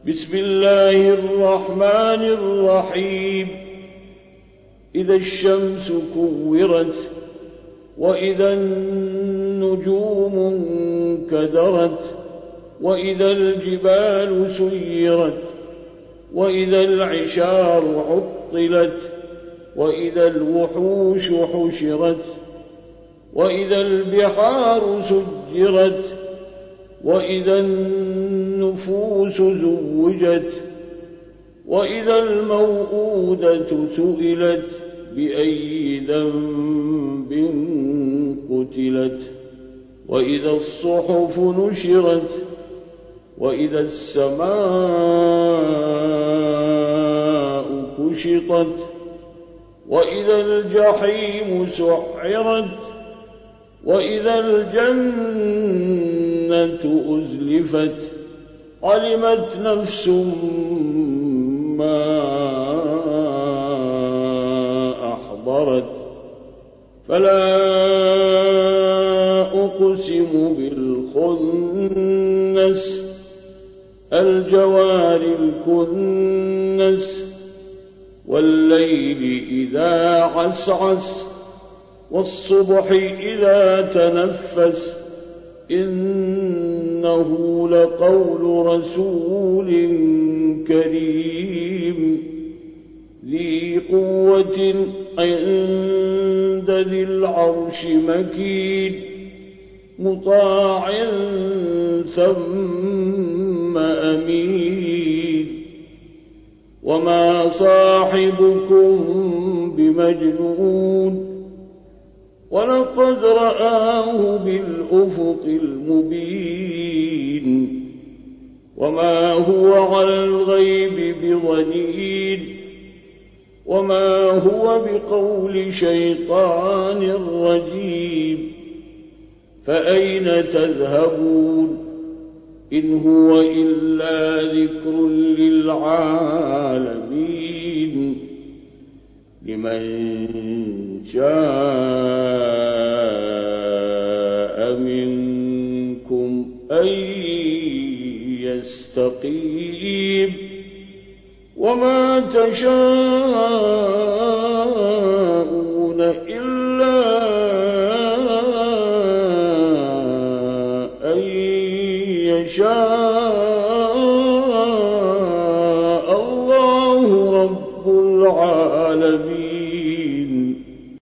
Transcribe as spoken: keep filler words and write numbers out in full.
بسم الله الرحمن الرحيم إذا الشمس كورت وإذا النجوم انكدرت وإذا الجبال سيرت وإذا العشار عطلت وإذا الوحوش حشرت وإذا البحار سجرت وإذا النفوس زوجت وإذا الموءودة سئلت بأي ذنب قتلت وإذا الصحف نشرت وإذا السماء كشطت وإذا الجحيم سعرت وإذا الجنة أزلفت علمت نفس ما أحضرت فلا أقسم بالخنس الجوار الكنس والليل إذا عسعس والصبح إذا تنفس إنه لقول رسول كريم ذي قوة عند ذي العرش مكين مطاع ثم أمين وما صاحبكم بمجنون ولقد رآه بالأفق المبين وما هو على الغيب بضنين وما هو بقول شيطان رجيم فأين تذهبون إن هو إلا ذكر للعالمين لمن شاء منكم أن يستقيم وما تشاءون